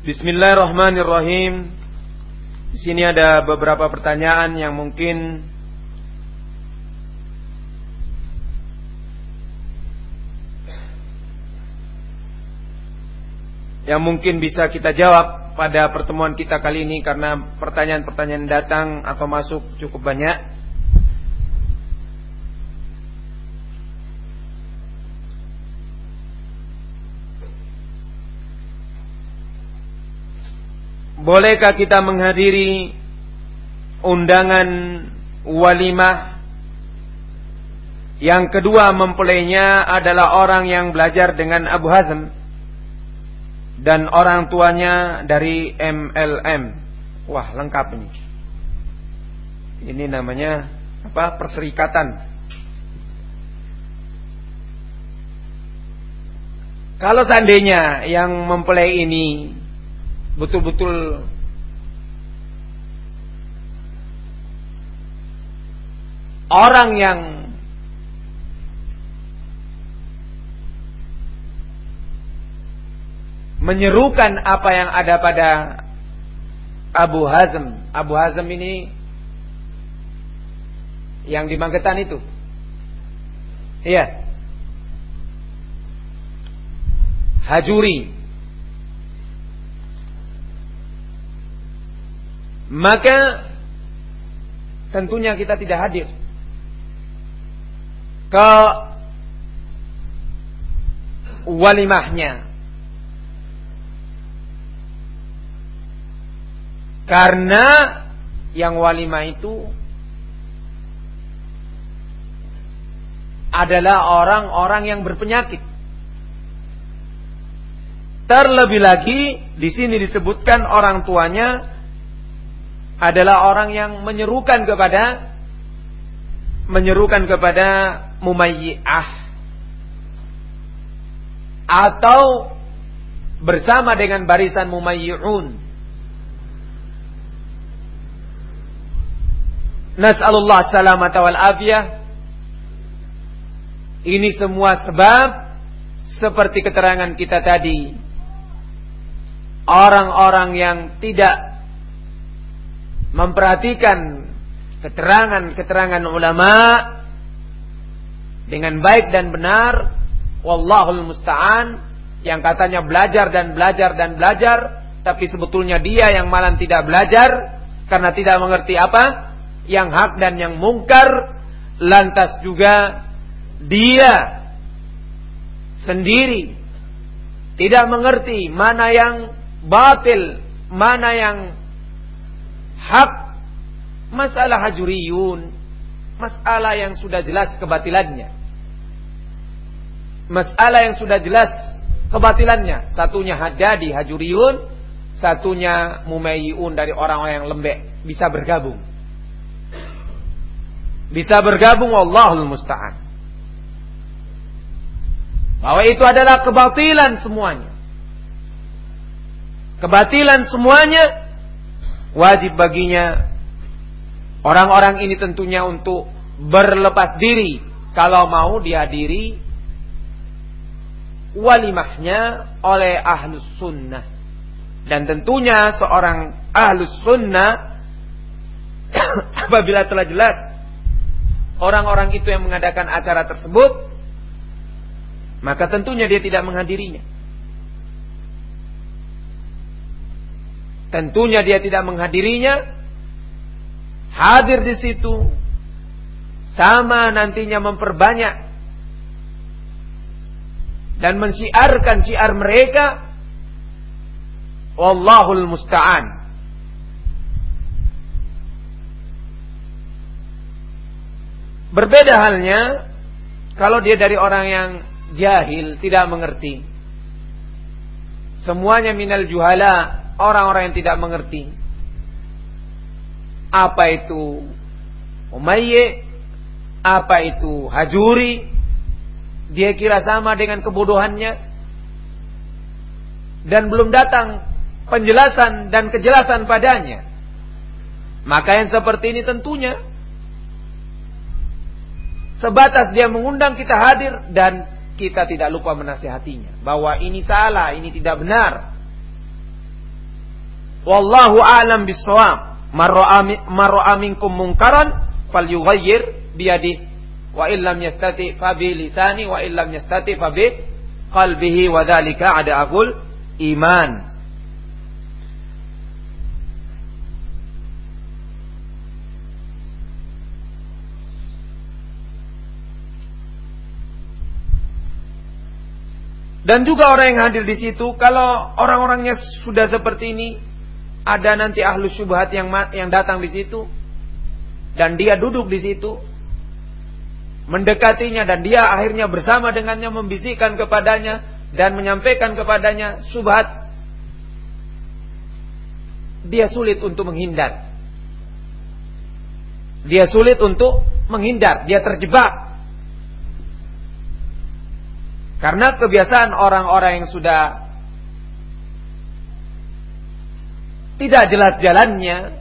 Bismillahirrahmanirrahim. Di sini ada beberapa pertanyaan yang mungkin bisa kita jawab pada pertemuan kita kali ini, karena pertanyaan-pertanyaan datang atau masuk cukup banyak. Bolehkah kita menghadiri undangan walimah? Yang kedua mempelainya adalah orang yang belajar dengan Abu Hazm dan orang tuanya dari MLM. Wah, lengkap ini. Ini namanya apa? Perserikatan. Kalau seandainya yang mempelai ini betul-betul orang yang menyerukan apa yang ada pada Abu Hazm. Abu Hazm ini yang di Magetan itu. Iya. Hajuri. Maka tentunya kita tidak hadir ke walimahnya, karena yang walimah itu adalah orang-orang yang berpenyakit. Terlebih lagi di sini disebutkan orang tuanya adalah orang yang menyerukan kepada mumayyi'ah atau bersama dengan barisan mumayyi'un. Nas'alullah salamata wal afiyah. Ini semua sebab seperti keterangan kita tadi, orang-orang yang tidak memperhatikan keterangan-keterangan ulama dengan baik dan benar, wallahul musta'an, yang katanya belajar dan belajar dan belajar, tapi sebetulnya dia yang malah tidak belajar karena tidak mengerti apa yang hak dan yang mungkar. Lantas juga dia sendiri tidak mengerti mana yang batil, mana yang hak. Masalah hajuriyun, masalah yang sudah jelas kebatilannya. Masalah yang sudah jelas kebatilannya. Satunya Haddadi hajuriyun, satunya mumayyi'un dari orang-orang yang lembek. Bisa bergabung. Bisa bergabung, wallahul musta'an. Bahwa itu adalah kebatilan semuanya. Kebatilan semuanya. Wajib baginya orang-orang ini tentunya untuk berlepas diri kalau mau dihadiri walimahnya oleh ahlus sunnah. Dan tentunya seorang ahlus sunnah apabila telah jelas orang-orang itu yang mengadakan acara tersebut, maka tentunya dia tidak menghadirinya. Tentunya dia tidak menghadirinya. Hadir di situ sama nantinya memperbanyak dan mensyiarkan syiar mereka, wallahul musta'an. Berbeda halnya kalau dia dari orang yang jahil, tidak mengerti. Semuanya minal juhala, orang-orang yang tidak mengerti apa itu umayyi', apa itu hajuri. Dia kira sama dengan kebodohannya, dan belum datang penjelasan dan kejelasan padanya. Maka yang seperti ini tentunya sebatas dia mengundang kita hadir, dan kita tidak lupa menasihatinya bahwa ini salah, ini tidak benar. Wallahu a'lam bissawab. Marra'a minkum munkaran falyughayyir biyadihi wa illam yastati fa bi lisani wa illam yastati fa bi qalbihi wa dzalika adaful iman. Dan juga orang yang hadir di situ, kalau orang-orangnya sudah seperti ini, ada nanti ahlu syubhat yang datang di situ, dan dia duduk di situ, mendekatinya, dan dia akhirnya bersama dengannya membisikkan kepadanya dan menyampaikan kepadanya syubhat, dia sulit untuk menghindar. Dia sulit untuk menghindar, dia terjebak. Karena kebiasaan orang-orang yang sudah tidak jelas jalannya,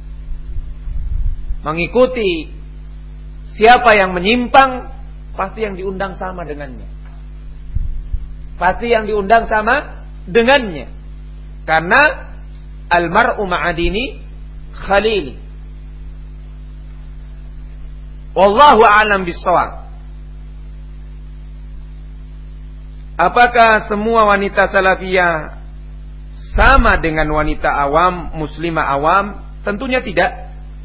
mengikuti siapa yang menyimpang, pasti yang diundang sama dengannya. Pasti yang diundang sama dengannya. Karena almar'u ma'adini khalil. Wallahu a'lam bissawab. Apakah semua wanita salafiyah sama dengan wanita awam, muslimah awam? Tentunya tidak.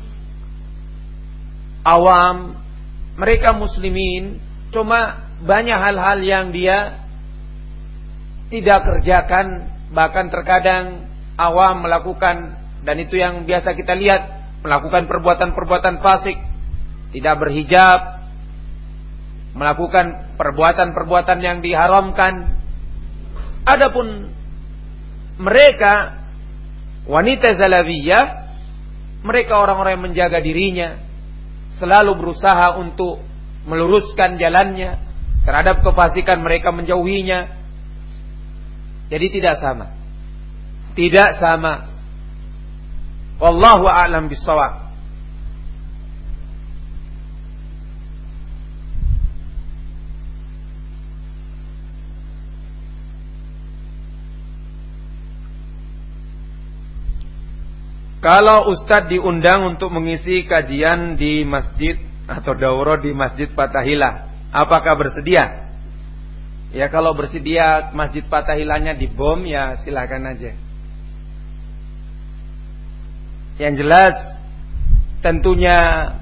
Awam, mereka muslimin, cuma banyak hal-hal yang dia tidak kerjakan. Bahkan terkadang awam melakukan, dan itu yang biasa kita lihat, melakukan perbuatan-perbuatan fasik, tidak berhijab, melakukan perbuatan-perbuatan yang diharamkan. Adapun mereka wanita salafiyah, mereka orang-orang yang menjaga dirinya, selalu berusaha untuk meluruskan jalannya, terhadap kefasikan mereka menjauhinya. Jadi tidak sama. Tidak sama. Wallahu a'lam bissawab. Kalau Ustadz diundang untuk mengisi kajian di masjid atau daurah di Masjid Fathahilah, apakah bersedia? Ya kalau bersedia Masjid Fathahilahnya dibom, ya silakan aja. Yang jelas tentunya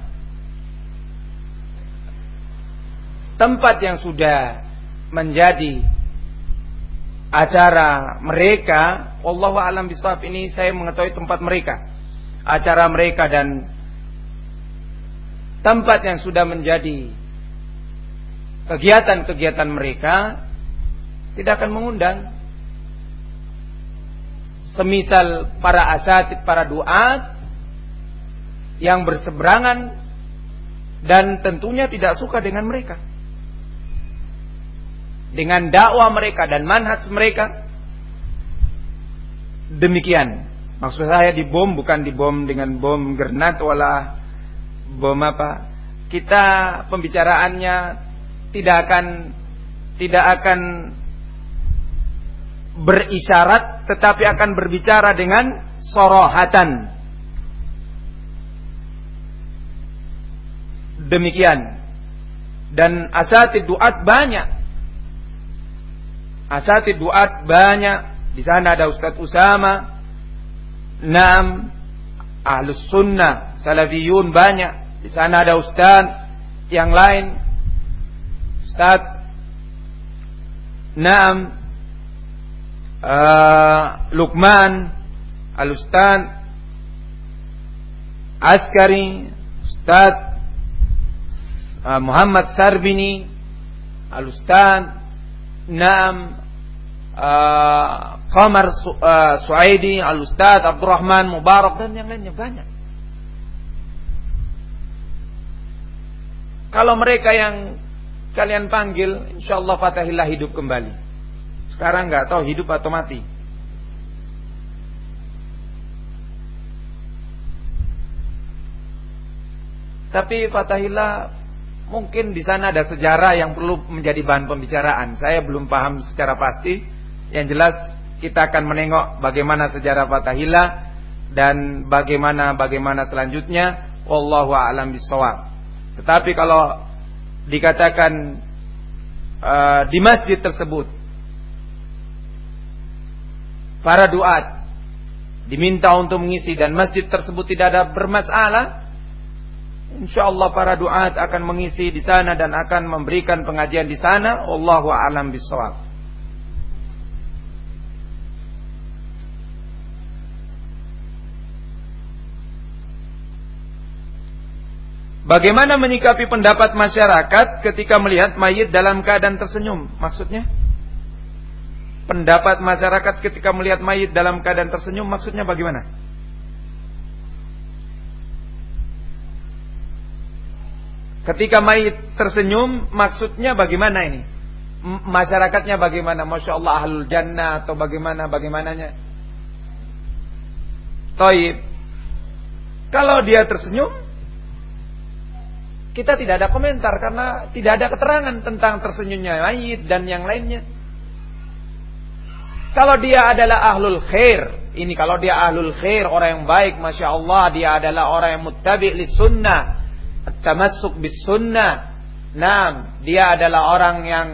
tempat yang sudah menjadi acara mereka, wallahu a'lam bishawab, ini saya mengetahui tempat mereka, acara mereka dan tempat yang sudah menjadi kegiatan-kegiatan mereka, tidak akan mengundang. Semisal para asatid, para duat yang berseberangan dan tentunya tidak suka dengan mereka, dengan dakwah mereka dan manhaj mereka. Demikian. Maksud saya dibom bukan dibom dengan bom granat wala bom apa. Kita pembicaraannya tidak akan berisyarat, tetapi akan berbicara dengan sorohatan. Demikian. Dan asatid duat banyak. Asatid duat banyak. Di sana ada Ustadz Usama, Naam, Ahlus Sunnah, Salafiyun banyak. Di sana ada Ustadz yang lain, Ustadz Naam, Luqman, Al-Ustadz Askari, Ustadz Muhammad Sarbini, Al-Ustadz Naam, Qamar Suaidi, Al-Ustadz Abdurrahman Mubarak, dan yang lainnya banyak. Kalau mereka yang kalian panggil, insyaallah Fathahilah hidup kembali. Sekarang nggak tahu hidup atau mati. Tapi Fathahilah mungkin di sana ada sejarah yang perlu menjadi bahan pembicaraan. Saya belum paham secara pasti. Yang jelas kita akan menengok bagaimana sejarah Fathahillah dan bagaimana selanjutnya. Wallahu a'lam bishawab. Tetapi kalau dikatakan di masjid tersebut para duat diminta untuk mengisi dan masjid tersebut tidak ada bermasalah, insyaallah para duat akan mengisi di sana dan akan memberikan pengajian di sana. Wallahu a'lam bishawab. Bagaimana menyikapi pendapat masyarakat ketika melihat mayit dalam keadaan tersenyum? Maksudnya? Pendapat masyarakat ketika melihat mayit dalam keadaan tersenyum maksudnya bagaimana? Ketika mayit tersenyum maksudnya bagaimana ini? Masyarakatnya bagaimana? Masya Allah ahlul jannah atau bagaimananya? Taib. Kalau dia tersenyum, kita tidak ada komentar karena tidak ada keterangan tentang tersenyumnya mayit dan yang lainnya. Kalau dia adalah ahlul khair, ini kalau dia ahlul khair, orang yang baik, masya Allah, dia adalah orang yang muttabi' lis sunnah, at-tamassuk bis sunnah. Naam, dia adalah orang yang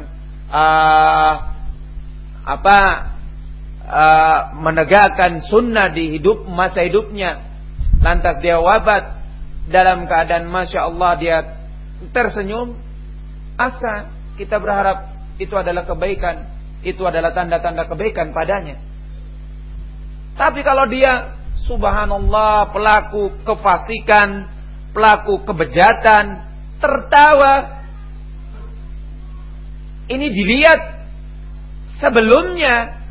menegakkan sunnah di masa hidupnya. Lantas dia wafat dalam keadaan masya Allah dia tersenyum, asa kita berharap itu adalah kebaikan, itu adalah tanda-tanda kebaikan padanya. Tapi kalau dia subhanallah pelaku kefasikan, pelaku kebejatan, tertawa, ini dilihat sebelumnya,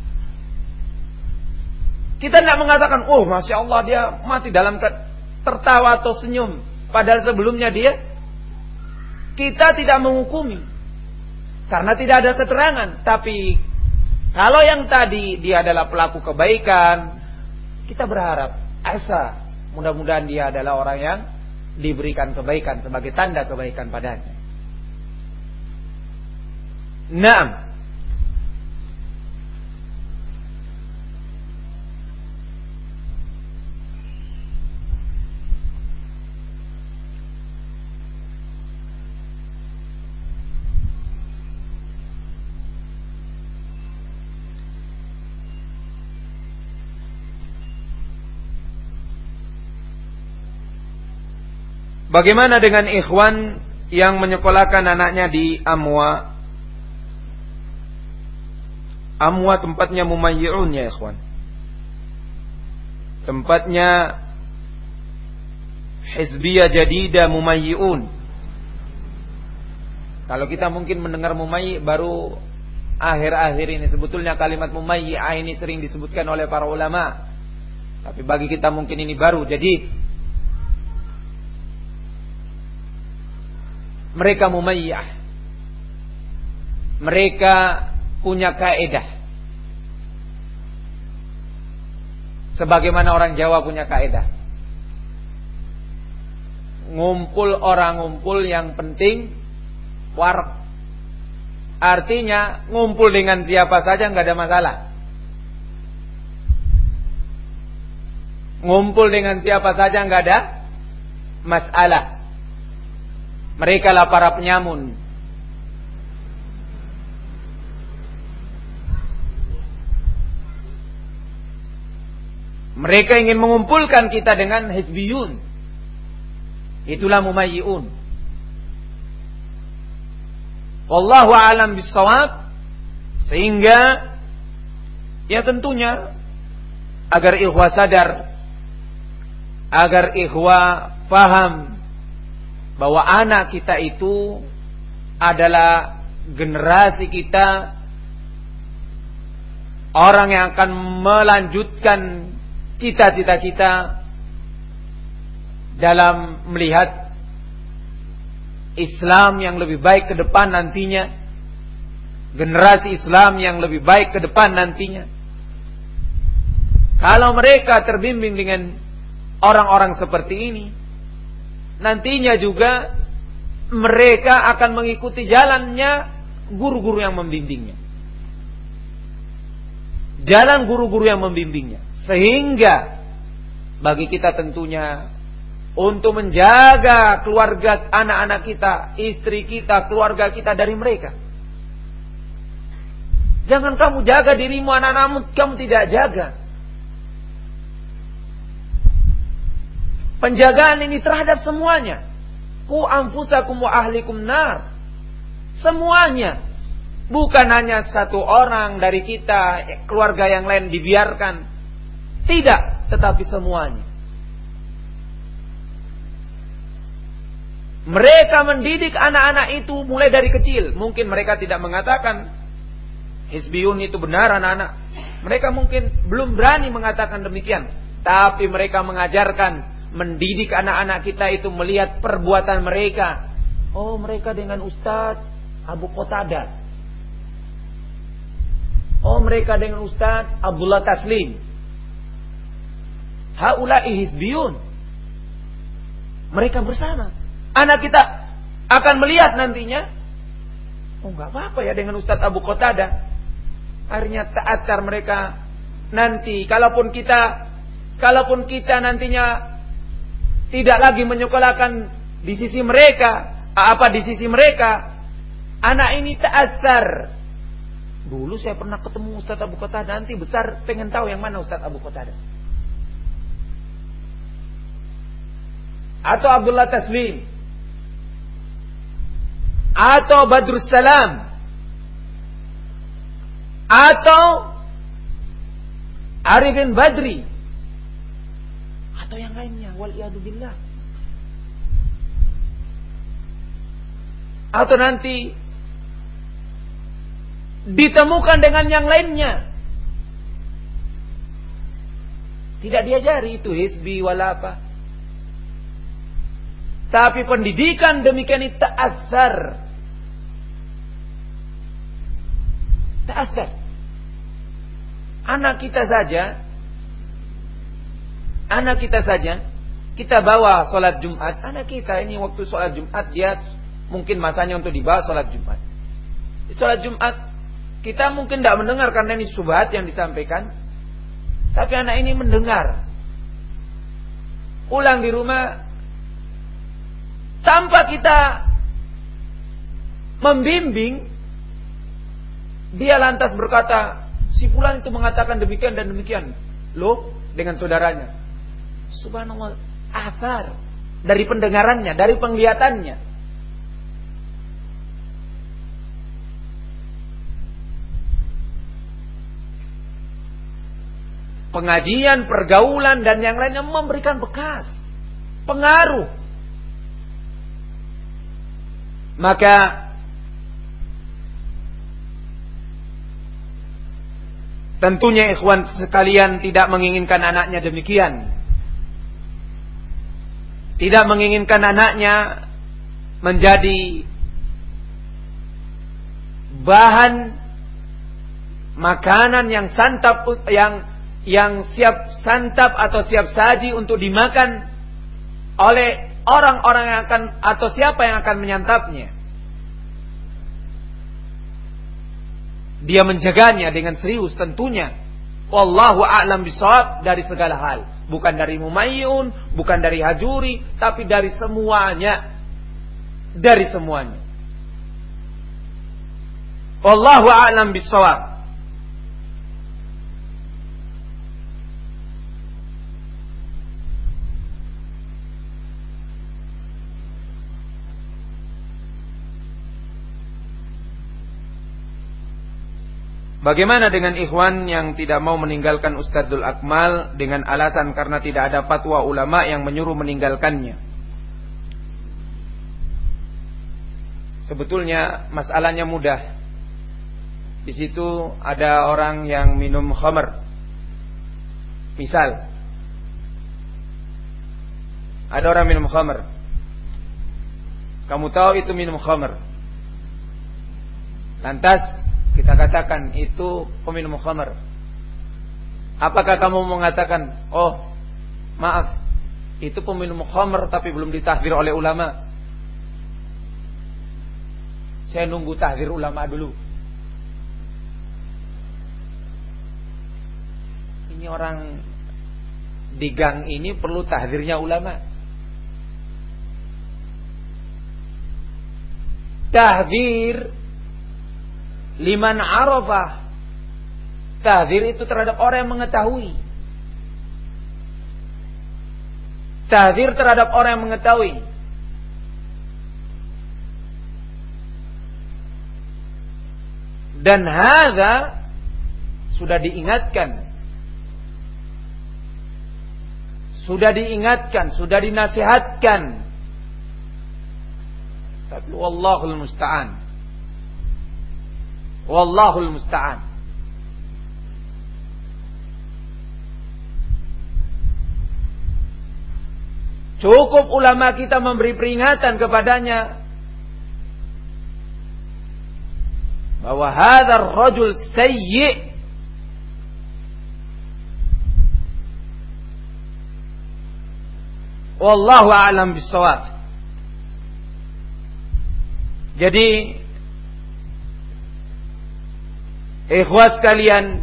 kita tidak mengatakan oh masya Allah dia mati dalam tertawa atau senyum, padahal sebelumnya kita tidak menghukumi karena tidak ada keterangan. Tapi kalau yang tadi dia adalah pelaku kebaikan, kita berharap asa mudah-mudahan dia adalah orang yang diberikan kebaikan sebagai tanda kebaikan padanya. Naam. Bagaimana dengan ikhwan yang menyekolahkan anaknya di Amwa? Amwa tempatnya mumayyi'un ya ikhwan. Tempatnya hizbiyah jadidah mumayyi'un. Kalau kita mungkin mendengar mumayyi' baru akhir-akhir ini. Sebetulnya kalimat mumayyi'ah ini sering disebutkan oleh para ulama, tapi bagi kita mungkin ini baru. Jadi mereka mumayyah, mereka punya kaedah, sebagaimana orang Jawa punya kaedah. Ngumpul orang ngumpul, yang penting warak. Artinya ngumpul dengan siapa saja nggak ada masalah. Ngumpul dengan siapa saja nggak ada masalah. Mereka lah para penyamun. Mereka ingin mengumpulkan kita dengan hizbiyun. Itulah mumayyi'un. Wallahu a'lam bissawab. Sehingga ya tentunya agar ikhwah sadar, agar ikhwah faham bahwa anak kita itu adalah generasi kita, orang yang akan melanjutkan cita-cita kita dalam melihat Islam yang lebih baik ke depan nantinya, generasi Islam yang lebih baik ke depan nantinya. Kalau mereka terbimbing dengan orang-orang seperti ini, nantinya juga mereka akan mengikuti jalannya guru-guru yang membimbingnya. jalan guru-guru yang membimbingnya. Sehingga bagi kita tentunya untuk menjaga keluarga, anak-anak kita, istri kita, keluarga kita dari mereka. Jangan kamu jaga dirimu, anak-anakmu kamu tidak jaga. Penjagaan ini terhadap semuanya. Qu anfusakum wa ahlikum nar. Semuanya. Bukan hanya satu orang dari kita, keluarga yang lain dibiarkan. Tidak, tetapi semuanya. Mereka mendidik anak-anak itu mulai dari kecil. Mungkin mereka tidak mengatakan Hizbiyun itu benar anak-anak. Mereka mungkin belum berani mengatakan demikian. Tapi mereka mengajarkan, mendidik anak-anak kita itu melihat perbuatan mereka. Oh, mereka dengan Ustadz Abu Qatadah. Oh, mereka dengan Ustadz Abdullah Taslim. Haula'i Hizbiyun. Mereka bersama. Anak kita akan melihat nantinya, oh nggak apa-apa ya dengan Ustadz Abu Qatadah. Akhirnya ta'athar mereka nanti. Kalaupun kita nantinya tidak lagi menyekolahkan di sisi mereka, anak ini ta'athar. Dulu saya pernah ketemu Ustadz Abu Qatadah, nanti besar pengen tahu yang mana Ustadz Abu Qatadah. Atau Abdullah Taslim, atau Badrus Salam, atau Arifin Badri, atau yang lainnya, waliyadzubillah. Atau nanti ditemukan dengan yang lainnya, tidak diajari itu hizbi wala apa. Tapi pendidikan demikian itu ta'athar. Anak kita saja kita bawa sholat Jumat. Anak kita ini waktu sholat Jumat dia mungkin masanya untuk dibawa sholat Jumat. Di sholat Jumat kita mungkin tidak mendengar karena ini syubhat yang disampaikan. Tapi anak ini mendengar. Pulang di rumah tanpa kita membimbing, dia lantas berkata, si fulan itu mengatakan demikian dan demikian. Loh, dengan saudaranya. Subhanallah, athar dari pendengarannya, dari penglihatannya. Pengajian, pergaulan dan yang lainnya memberikan bekas, pengaruh. Maka tentunya ikhwan sekalian tidak menginginkan anaknya demikian. Tidak menginginkan anaknya menjadi bahan makanan yang santap, yang siap santap atau siap saji untuk dimakan oleh orang-orang yang akan atau siapa yang akan menyantapnya. Dia menjaganya dengan serius tentunya. Wallahu a'lam bishawab dari segala hal. Bukan dari Mumayyun, bukan dari Hajuri, tapi dari semuanya. Dari semuanya. Wallahu a'lam bishawab. Bagaimana dengan ikhwan yang tidak mau meninggalkan Ustadzul Akmal dengan alasan karena tidak ada fatwa ulama yang menyuruh meninggalkannya? Sebetulnya masalahnya mudah. Di situ ada orang yang minum khamr. Misal, ada orang minum khamr. Kamu tahu itu minum khamr. Lantas kita katakan itu peminum khamr. Apakah kamu mengatakan, oh maaf, itu peminum khamr tapi belum ditahdzir oleh ulama, saya nunggu tahdzir ulama dulu? ini orang di gang ini perlu tahdzirnya ulama. Tahdzir liman arafah. Tahdzir itu terhadap orang yang mengetahui. Tahdzir terhadap orang yang mengetahui. Dan hadza sudah diingatkan. Sudah diingatkan, sudah dinasihatkan. Tapi wallahul musta'an. Wallahul musta'an. Cukup ulama kita memberi peringatan kepadanya bahwa hadzal rajul sayyi'. Wallahu a'lam bissawab. Jadi ikhwas sekalian,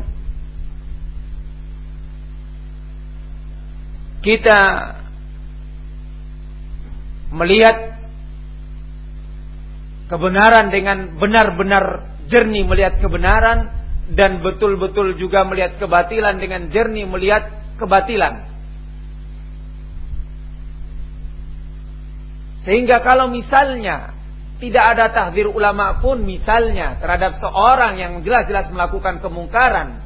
kita melihat kebenaran dengan benar-benar jernih melihat kebenaran, dan betul-betul juga melihat kebatilan dengan jernih melihat kebatilan. Sehingga kalau misalnya tidak ada tahdzir ulama pun misalnya terhadap seorang yang jelas-jelas melakukan kemungkaran,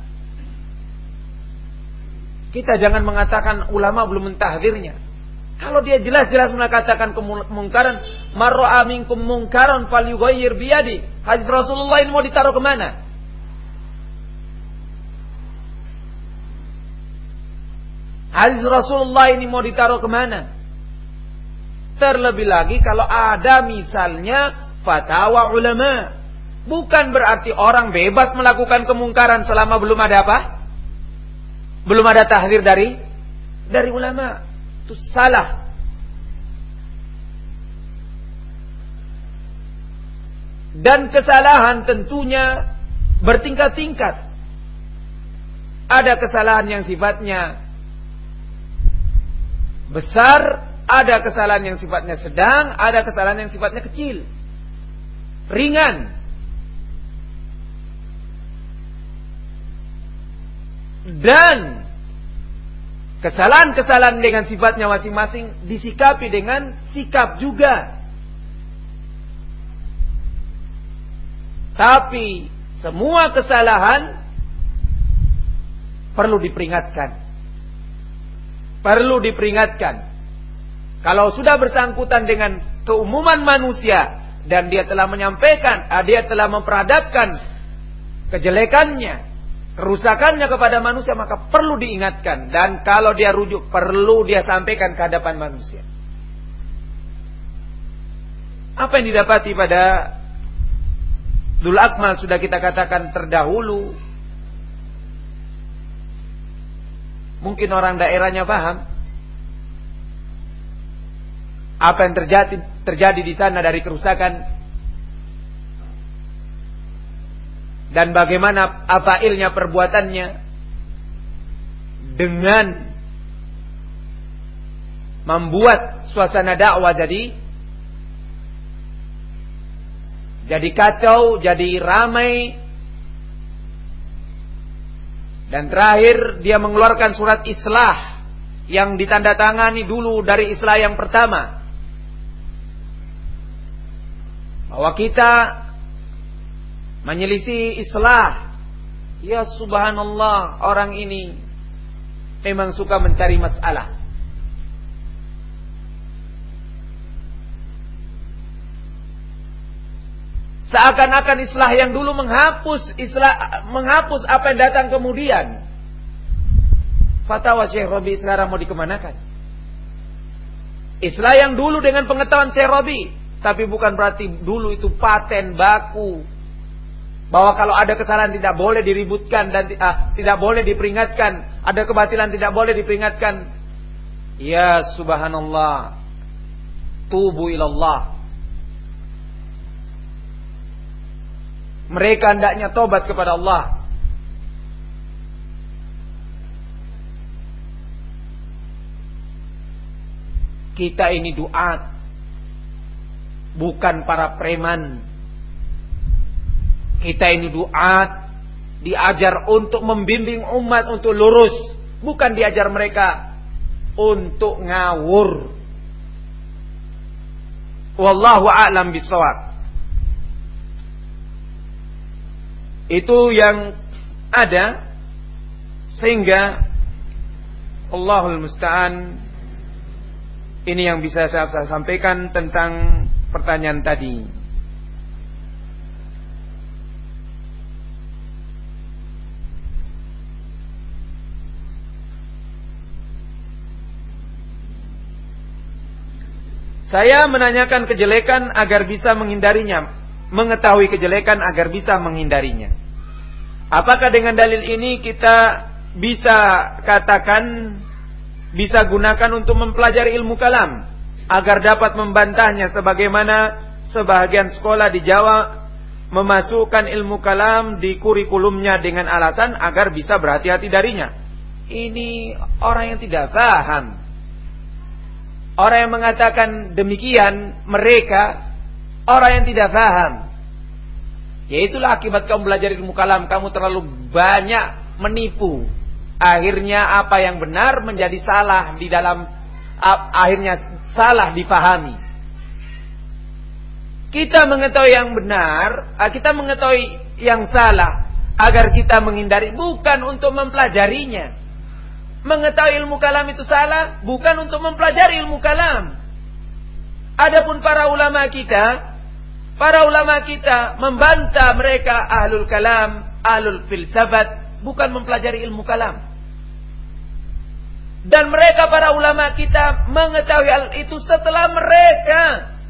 kita jangan mengatakan ulama belum mentahdzirnya. Kalau dia jelas-jelas mengatakan kemungkaran, marra'a minkum mungkaran falyughayyir biyadi. Hadis Rasulullah ini mau ditaruh kemana? Hadis Rasulullah ini mau ditaruh kemana? Terlebih lagi kalau ada misalnya fatwa ulama. Bukan berarti orang bebas melakukan kemungkaran selama belum ada apa? Belum ada tahdzir dari ulama. Itu salah. Dan kesalahan tentunya bertingkat-tingkat. Ada kesalahan yang sifatnya besar, ada kesalahan yang sifatnya sedang, ada kesalahan yang sifatnya kecil, ringan. Dan kesalahan-kesalahan dengan sifatnya masing-masing disikapi dengan sikap juga. Tapi semua kesalahan perlu diperingatkan. Perlu diperingatkan. Kalau sudah bersangkutan dengan keumuman manusia dan dia telah menyampaikan, dia telah memperhadapkan kejelekannya, kerusakannya kepada manusia, maka perlu diingatkan. Dan kalau dia rujuk, perlu dia sampaikan ke hadapan manusia. Apa yang didapati pada Dzul Akmal sudah kita katakan terdahulu. Mungkin orang daerahnya paham apa yang terjadi di sana dari kerusakan, dan bagaimana afailnya, perbuatannya, dengan membuat suasana dakwah jadi kacau, jadi ramai. Dan terakhir dia mengeluarkan surat islah yang ditandatangani dulu dari islah yang pertama, bahwa kita menyelisih islah. Ya subhanallah, orang ini memang suka mencari masalah. Seakan-akan islah yang dulu menghapus apa yang datang kemudian. Fatwa Syekh Rabi sekarang mau dikemanakan? Islah yang dulu dengan pengetahuan Syekh Rabi, tapi bukan berarti dulu itu paten baku bahwa kalau ada kesalahan tidak boleh diributkan dan tidak boleh diperingatkan, ada kebatilan tidak boleh diperingatkan. Ya subhanallah, tubu ilallah. Mereka hendaknya tobat kepada Allah. Kita ini duat, bukan para preman. Kita ini duat, diajar untuk membimbing umat untuk lurus, bukan diajar mereka untuk ngawur. Wallahu a'lam bishawab. Itu yang ada, sehingga Allahul musta'an. Ini yang bisa saya sampaikan tentang pertanyaan tadi. Saya menanyakan kejelekan agar bisa menghindarinya, mengetahui kejelekan agar bisa menghindarinya. Apakah dengan dalil ini kita bisa katakan, bisa gunakan untuk mempelajari ilmu kalam agar dapat membantahnya, sebagaimana sebahagian sekolah di Jawa memasukkan ilmu kalam di kurikulumnya dengan alasan agar bisa berhati-hati darinya? Ini orang yang tidak paham. Orang yang mengatakan demikian, mereka orang yang tidak paham. Yaitulah akibat kamu belajar ilmu kalam, kamu terlalu banyak menipu. Akhirnya apa yang benar menjadi salah di dalam, akhirnya salah dipahami. Kita mengetahui yang benar, kita mengetahui yang salah agar kita menghindari, bukan untuk mempelajarinya. Mengetahui ilmu kalam itu salah, bukan untuk mempelajari ilmu kalam. Adapun para ulama kita membantah mereka ahlul kalam, ahlul filsafat, bukan mempelajari ilmu kalam. Dan mereka para ulama kita mengetahui hal itu setelah mereka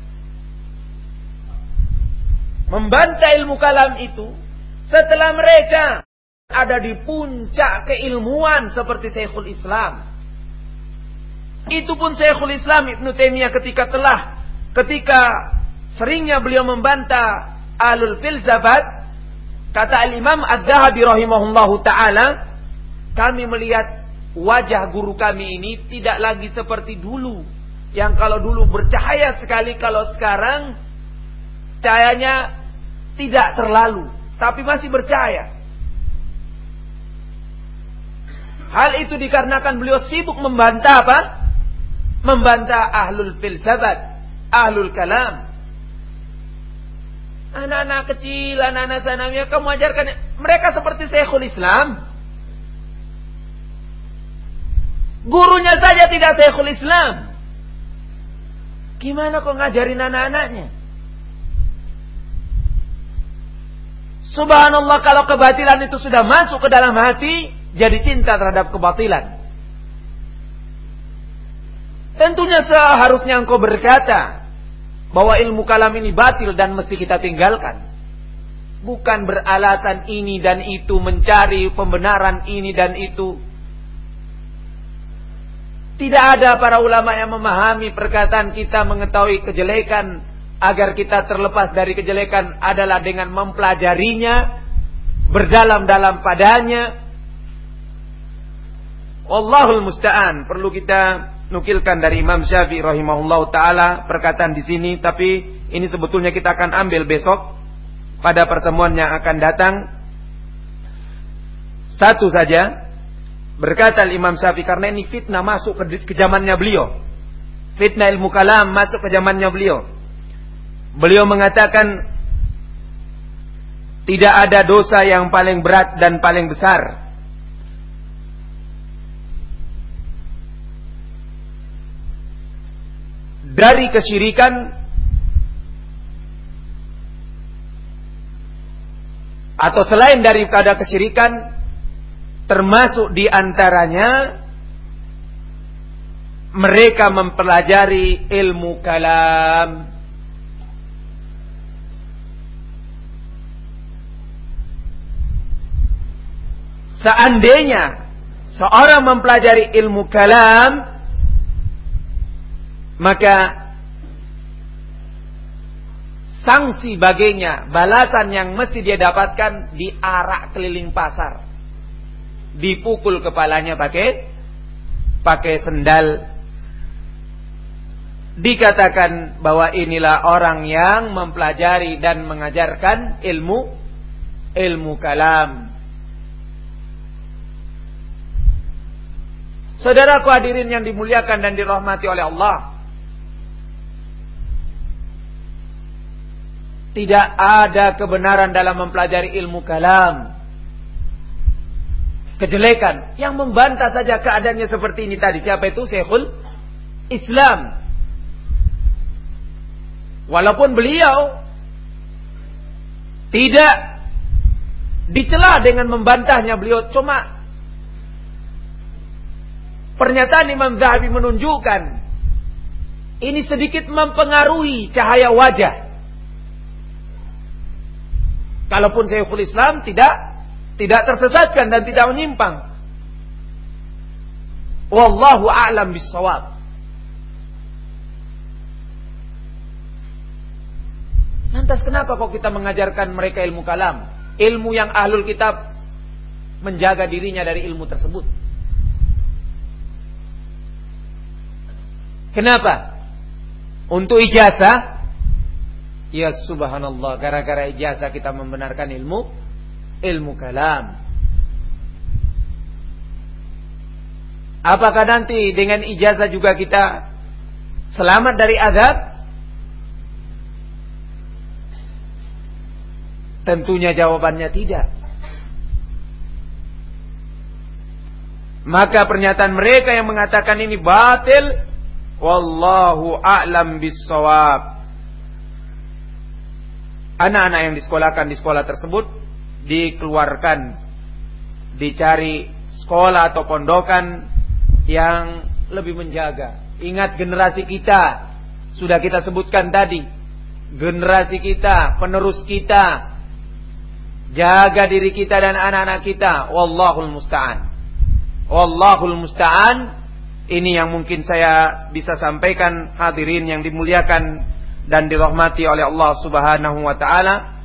membantah ilmu kalam itu, setelah mereka ada di puncak keilmuan seperti Syekhul Islam. Itu pun Syekhul Islam Ibnu Taimiyah ketika seringnya beliau membantah ahlul filsafat, kata Al-Imam Adz-Dzahabi rahimahullahu taala, kami melihat wajah guru kami ini tidak lagi seperti dulu, yang kalau dulu bercahaya sekali, kalau sekarang cahayanya tidak terlalu, tapi masih bercahaya. Hal itu dikarenakan beliau sibuk membantah apa? Membantah ahlul filsafat, ahlul kalam. Anak-anak kecil, anak-anak sanawiyah, kamu ajarkan mereka seperti Syekhul Islam. Gurunya saja tidak Syekhul Islam, gimana kok ngajarin anak-anaknya? Subhanallah, kalau kebatilan itu sudah masuk ke dalam hati, jadi cinta terhadap kebatilan. Tentunya seharusnya engkau berkata bahwa ilmu kalam ini batil dan mesti kita tinggalkan. Bukan beralasan ini dan itu, mencari pembenaran ini dan itu. Tidak ada para ulama yang memahami perkataan kita mengetahui kejelekan agar kita terlepas dari kejelekan adalah dengan mempelajarinya, berdalam-dalam padanya. Wallahul musta'an. Perlu kita nukilkan dari Imam Syafi'i rahimahullahu taala perkataan di sini, tapi ini sebetulnya kita akan ambil besok pada pertemuan yang akan datang. Satu saja. Berkata Imam Syafi'i, karena ini fitnah masuk ke zamannya beliau. Fitnah ilmu kalam masuk ke zamannya beliau. Beliau mengatakan, tidak ada dosa yang paling berat dan paling besar dari kesyirikan atau selain daripada kesyirikan, termasuk di antaranya mereka mempelajari ilmu kalam. Seandainya seorang mempelajari ilmu kalam, maka sanksi baginya, balasan yang mesti dia dapatkan, diarak keliling pasar, dipukul kepalanya pakai sendal. dikatakan bahwa inilah orang yang mempelajari dan mengajarkan ilmu kalam. Saudaraku hadirin yang dimuliakan dan dirahmati oleh Allah, tidak ada kebenaran dalam mempelajari ilmu kalam. Kejelekan yang membantah saja keadaannya seperti ini tadi. Siapa itu? Syekhul Islam. Walaupun beliau tidak dicela dengan membantahnya, beliau cuma pernyataan Imam Zahabi menunjukkan ini sedikit mempengaruhi cahaya wajah. Kalaupun Syekhul Islam tidak tersesatkan dan tidak menyimpang. Wallahu a'lam bissawab. Lantas kenapa kok kita mengajarkan mereka ilmu kalam? Ilmu yang ahlul kitab menjaga dirinya dari ilmu tersebut. Kenapa? Untuk ijazah? Ya subhanallah, gara-gara ijazah kita membenarkan ilmu kalam. Apakah nanti dengan ijazah juga kita selamat dari azab? Tentunya jawabannya tidak. Maka pernyataan mereka yang mengatakan ini batil, wallahu a'lam bissawab. Anak-anak yang disekolahkan di sekolah tersebut dikeluarkan, dicari sekolah atau pondokan yang lebih menjaga. Ingat generasi kita, sudah kita sebutkan tadi, generasi kita, penerus kita, jaga diri kita dan anak-anak kita. Wallahul musta'an. Wallahul musta'an. Ini yang mungkin saya bisa sampaikan, hadirin yang dimuliakan dan dirahmati oleh Allah Subhanahu wa taala.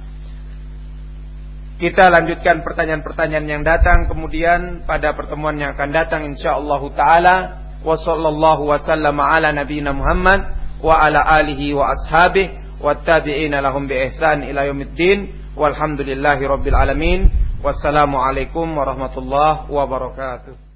Kita lanjutkan pertanyaan-pertanyaan yang datang kemudian pada pertemuan yang akan datang insyaallah taala. Wa sallallahu wasallama ala nabiyina Muhammad wa ala alihi wa ashabihi wattabi'ina lahum bi ihsan ila yaumiddin. Walhamdulillahi rabbil alamin. Wassalamu alaikum warahmatullahi wabarakatuh.